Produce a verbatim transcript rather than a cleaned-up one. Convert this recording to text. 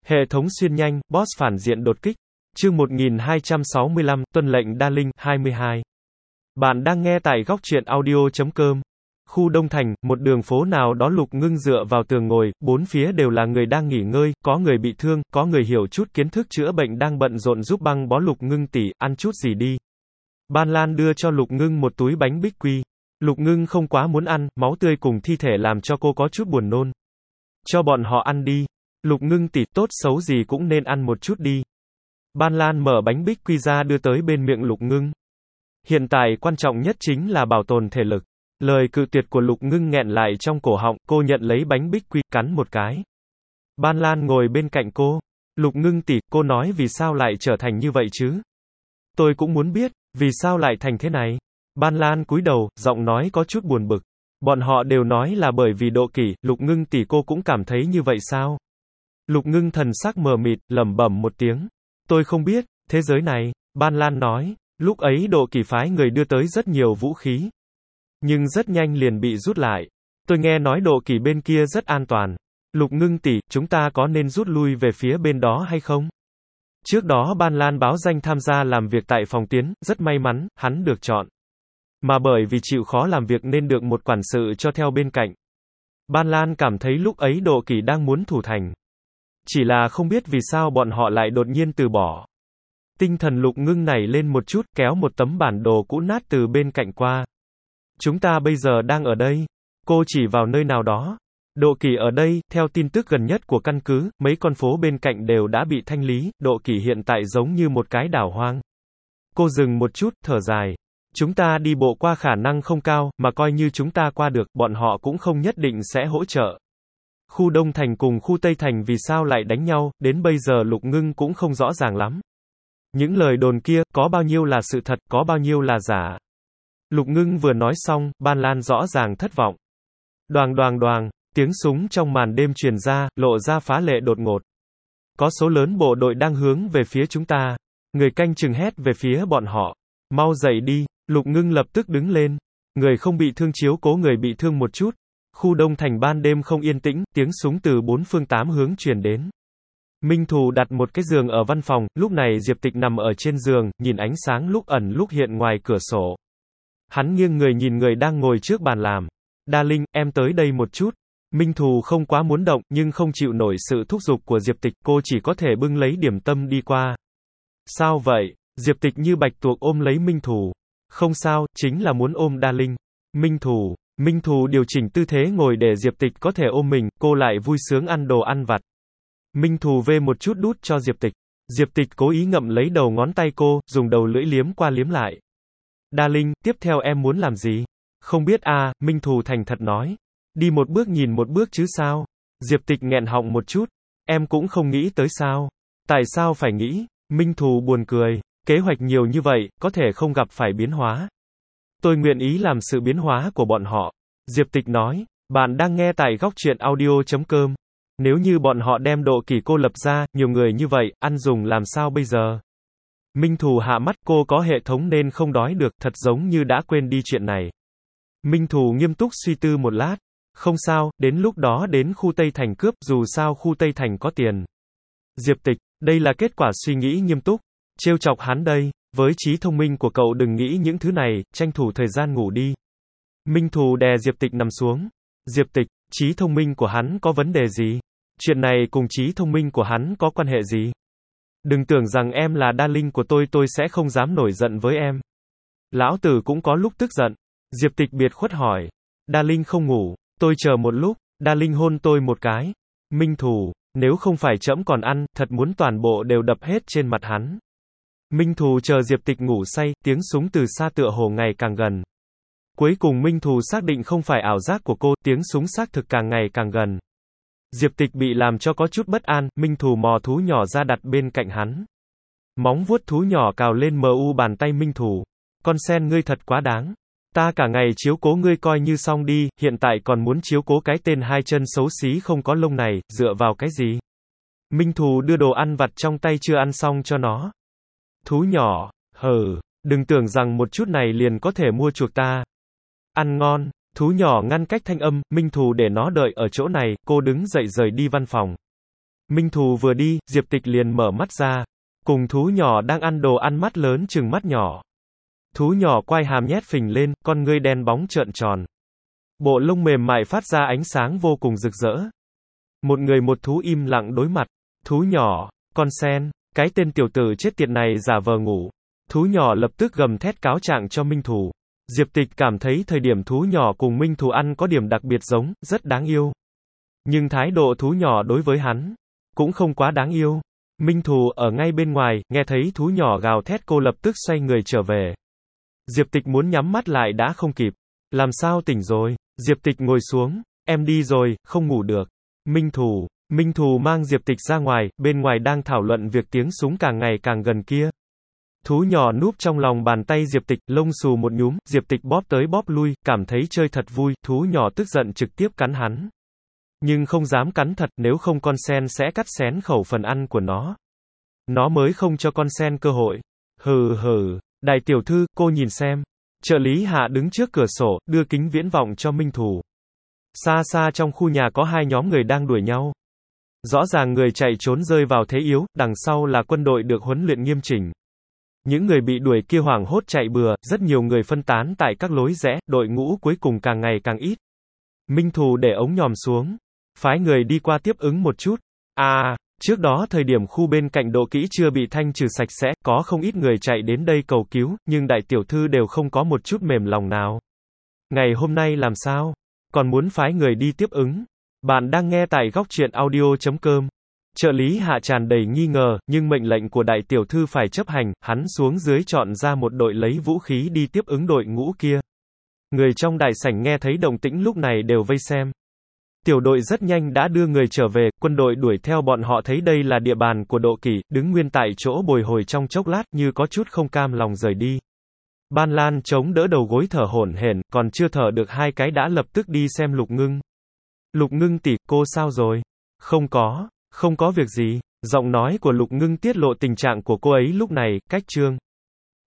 Hệ thống xuyên nhanh, boss phản diện đột kích. Chương một nghìn hai trăm sáu mươi lăm, tuân lệnh Đa Linh, hai mươi hai. Bạn đang nghe tại góc truyện audio chấm com. Khu Đông Thành, một đường phố nào đó Lục Ngưng dựa vào tường ngồi, bốn phía đều là người đang nghỉ ngơi, có người bị thương, có người hiểu chút kiến thức chữa bệnh đang bận rộn giúp băng bó. Lục Ngưng tỷ, ăn chút gì đi. Ban Lan đưa cho Lục Ngưng một túi bánh bích quy. Lục Ngưng không quá muốn ăn, máu tươi cùng thi thể làm cho cô có chút buồn nôn. Cho bọn họ ăn đi. Lục Ngưng tỷ, tốt xấu gì cũng nên ăn một chút đi. Ban Lan mở bánh bích quy ra đưa tới bên miệng Lục Ngưng. Hiện tại quan trọng nhất chính là bảo tồn thể lực. Lời cự tuyệt của Lục Ngưng nghẹn lại trong cổ họng, cô nhận lấy bánh bích quy, cắn một cái. Ban Lan ngồi bên cạnh cô. Lục Ngưng tỷ, cô nói vì sao lại trở thành như vậy chứ? Tôi cũng muốn biết, vì sao lại thành thế này? Ban Lan cúi đầu, giọng nói có chút buồn bực. Bọn họ đều nói là bởi vì Độ Kỷ, Lục Ngưng tỷ, cô cũng cảm thấy như vậy sao? Lục Ngưng thần sắc mờ mịt, lẩm bẩm một tiếng. Tôi không biết, thế giới này, Ban Lan nói, lúc ấy Độ Kỷ phái người đưa tới rất nhiều vũ khí. Nhưng rất nhanh liền bị rút lại. Tôi nghe nói Độ Kỷ bên kia rất an toàn. Lục Ngưng tỷ, chúng ta có nên rút lui về phía bên đó hay không? Trước đó Ban Lan báo danh tham gia làm việc tại phòng tiến, rất may mắn, hắn được chọn. Mà bởi vì chịu khó làm việc nên được một quản sự cho theo bên cạnh. Ban Lan cảm thấy lúc ấy Độ Kỷ đang muốn thủ thành. Chỉ là không biết vì sao bọn họ lại đột nhiên từ bỏ. Tinh thần Lục Ngưng nảy lên một chút, kéo một tấm bản đồ cũ nát từ bên cạnh qua. Chúng ta bây giờ đang ở đây. Cô chỉ vào nơi nào đó. Độ Kỷ ở đây, theo tin tức gần nhất của căn cứ, mấy con phố bên cạnh đều đã bị thanh lý, Độ Kỷ hiện tại giống như một cái đảo hoang. Cô dừng một chút, thở dài. Chúng ta đi bộ qua khả năng không cao, mà coi như chúng ta qua được, bọn họ cũng không nhất định sẽ hỗ trợ. Khu Đông Thành cùng khu Tây Thành vì sao lại đánh nhau, đến bây giờ Lục Ngưng cũng không rõ ràng lắm. Những lời đồn kia, có bao nhiêu là sự thật, có bao nhiêu là giả. Lục Ngưng vừa nói xong, Ban Lan rõ ràng thất vọng. Đoàng đoàng đoàng, tiếng súng trong màn đêm truyền ra, lộ ra phá lệ đột ngột. Có số lớn bộ đội đang hướng về phía chúng ta. Người canh chừng hét về phía bọn họ. Mau dậy đi. Lục Ngưng lập tức đứng lên. Người không bị thương chiếu cố người bị thương một chút. Khu Đông Thành ban đêm không yên tĩnh, tiếng súng từ bốn phương tám hướng truyền đến. Minh Thù đặt một cái giường ở văn phòng, lúc này Diệp Tịch nằm ở trên giường, nhìn ánh sáng lúc ẩn lúc hiện ngoài cửa sổ. Hắn nghiêng người nhìn người đang ngồi trước bàn làm. Đa Linh, em tới đây một chút. Minh Thù không quá muốn động, nhưng không chịu nổi sự thúc giục của Diệp Tịch, cô chỉ có thể bưng lấy điểm tâm đi qua. Sao vậy? Diệp Tịch như bạch tuộc ôm lấy Minh Thù. Không sao, chính là muốn ôm Đa Linh. Minh Thù, Minh Thù điều chỉnh tư thế ngồi để Diệp Tịch có thể ôm mình, cô lại vui sướng ăn đồ ăn vặt. Minh Thù vê một chút đút cho Diệp Tịch. Diệp Tịch cố ý ngậm lấy đầu ngón tay cô, dùng đầu lưỡi liếm qua liếm lại. Đa Linh, tiếp theo em muốn làm gì? Không biết à, Minh Thù thành thật nói. Đi một bước nhìn một bước chứ sao? Diệp Tịch nghẹn họng một chút. Em cũng không nghĩ tới sao? Tại sao phải nghĩ? Minh Thù buồn cười. Kế hoạch nhiều như vậy, có thể không gặp phải biến hóa. Tôi nguyện ý làm sự biến hóa của bọn họ. Diệp Tịch nói. Bạn đang nghe tại góc truyện audio chấm com. Nếu như bọn họ đem Độ Kỷ cô lập ra, nhiều người như vậy, ăn dùng làm sao bây giờ? Minh Thù hạ mắt, cô có hệ thống nên không đói được, thật giống như đã quên đi chuyện này. Minh Thù nghiêm túc suy tư một lát. Không sao, đến lúc đó đến khu Tây Thành cướp, dù sao khu Tây Thành có tiền. Diệp Tịch, đây là kết quả suy nghĩ nghiêm túc. Trêu chọc hắn đây, với trí thông minh của cậu đừng nghĩ những thứ này, tranh thủ thời gian ngủ đi. Minh Thù đè Diệp Tịch nằm xuống. Diệp Tịch, trí thông minh của hắn có vấn đề gì? Chuyện này cùng trí thông minh của hắn có quan hệ gì? Đừng tưởng rằng em là Đa Linh của tôi tôi sẽ không dám nổi giận với em. Lão tử cũng có lúc tức giận. Diệp Tịch biệt khuất hỏi. Đa Linh không ngủ, tôi chờ một lúc, Đa Linh hôn tôi một cái. Minh Thù, nếu không phải trẫm còn ăn, thật muốn toàn bộ đều đập hết trên mặt hắn. Minh Thù chờ Diệp Tịch ngủ say, tiếng súng từ xa tựa hồ ngày càng gần. Cuối cùng Minh Thù xác định không phải ảo giác của cô, tiếng súng xác thực càng ngày càng gần. Diệp Tịch bị làm cho có chút bất an, Minh Thù mò thú nhỏ ra đặt bên cạnh hắn. Móng vuốt thú nhỏ cào lên mờ u bàn tay Minh Thù. Con sen ngươi thật quá đáng. Ta cả ngày chiếu cố ngươi coi như xong đi, hiện tại còn muốn chiếu cố cái tên hai chân xấu xí không có lông này, dựa vào cái gì? Minh Thù đưa đồ ăn vặt trong tay chưa ăn xong cho nó. Thú nhỏ, hừ, đừng tưởng rằng một chút này liền có thể mua chuộc ta. Ăn ngon. Thú nhỏ ngăn cách thanh âm, Minh Thù để nó đợi ở chỗ này, cô đứng dậy rời đi văn phòng. Minh Thù vừa đi, Diệp Tịch liền mở mắt ra. Cùng thú nhỏ đang ăn đồ ăn mắt lớn chừng mắt nhỏ. Thú nhỏ quai hàm nhét phình lên, con ngươi đen bóng trợn tròn. Bộ lông mềm mại phát ra ánh sáng vô cùng rực rỡ. Một người một thú im lặng đối mặt. Thú nhỏ, con sen, cái tên tiểu tử chết tiệt này giả vờ ngủ. Thú nhỏ lập tức gầm thét cáo trạng cho Minh Thù. Diệp Tịch cảm thấy thời điểm thú nhỏ cùng Minh Thù ăn có điểm đặc biệt giống, rất đáng yêu. Nhưng thái độ thú nhỏ đối với hắn cũng không quá đáng yêu. Minh Thù ở ngay bên ngoài, nghe thấy thú nhỏ gào thét cô lập tức xoay người trở về. Diệp Tịch muốn nhắm mắt lại đã không kịp. Làm sao tỉnh rồi? Diệp Tịch ngồi xuống. Em đi rồi, không ngủ được. Minh Thù. Minh Thù mang Diệp Tịch ra ngoài, bên ngoài đang thảo luận việc tiếng súng càng ngày càng gần kia. Thú nhỏ núp trong lòng bàn tay Diệp Tịch, lông xù một nhúm, Diệp Tịch bóp tới bóp lui, cảm thấy chơi thật vui, thú nhỏ tức giận trực tiếp cắn hắn. Nhưng không dám cắn thật, nếu không con sen sẽ cắt xén khẩu phần ăn của nó. Nó mới không cho con sen cơ hội. Hừ hừ, đại tiểu thư, cô nhìn xem. Trợ lý Hạ đứng trước cửa sổ, đưa kính viễn vọng cho Minh Thù. Xa xa trong khu nhà có hai nhóm người đang đuổi nhau. Rõ ràng người chạy trốn rơi vào thế yếu, đằng sau là quân đội được huấn luyện nghiêm chỉnh. Những người bị đuổi kia hoảng hốt chạy bừa, rất nhiều người phân tán tại các lối rẽ, đội ngũ cuối cùng càng ngày càng ít. Minh Thù để ống nhòm xuống, phái người đi qua tiếp ứng một chút. À, trước đó thời điểm khu bên cạnh độ kỹ chưa bị thanh trừ sạch sẽ, có không ít người chạy đến đây cầu cứu, nhưng đại tiểu thư đều không có một chút mềm lòng nào. Ngày hôm nay làm sao? Còn muốn phái người đi tiếp ứng? Bạn đang nghe tại góc truyện audio chấm com. Trợ lý Hạ tràn đầy nghi ngờ, nhưng mệnh lệnh của đại tiểu thư phải chấp hành, hắn xuống dưới chọn ra một đội lấy vũ khí đi tiếp ứng đội ngũ kia. Người trong đại sảnh nghe thấy động tĩnh lúc này đều vây xem. Tiểu đội rất nhanh đã đưa người trở về, quân đội đuổi theo bọn họ thấy đây là địa bàn của Độ Kỷ, đứng nguyên tại chỗ bồi hồi trong chốc lát như có chút không cam lòng rời đi. Ban Lan chống đỡ đầu gối thở hổn hển, còn chưa thở được hai cái đã lập tức đi xem Lục Ngưng. Lục Ngưng tỷ, cô sao rồi? Không có, không có việc gì. Giọng nói của Lục Ngưng tiết lộ tình trạng của cô ấy lúc này, cách Trương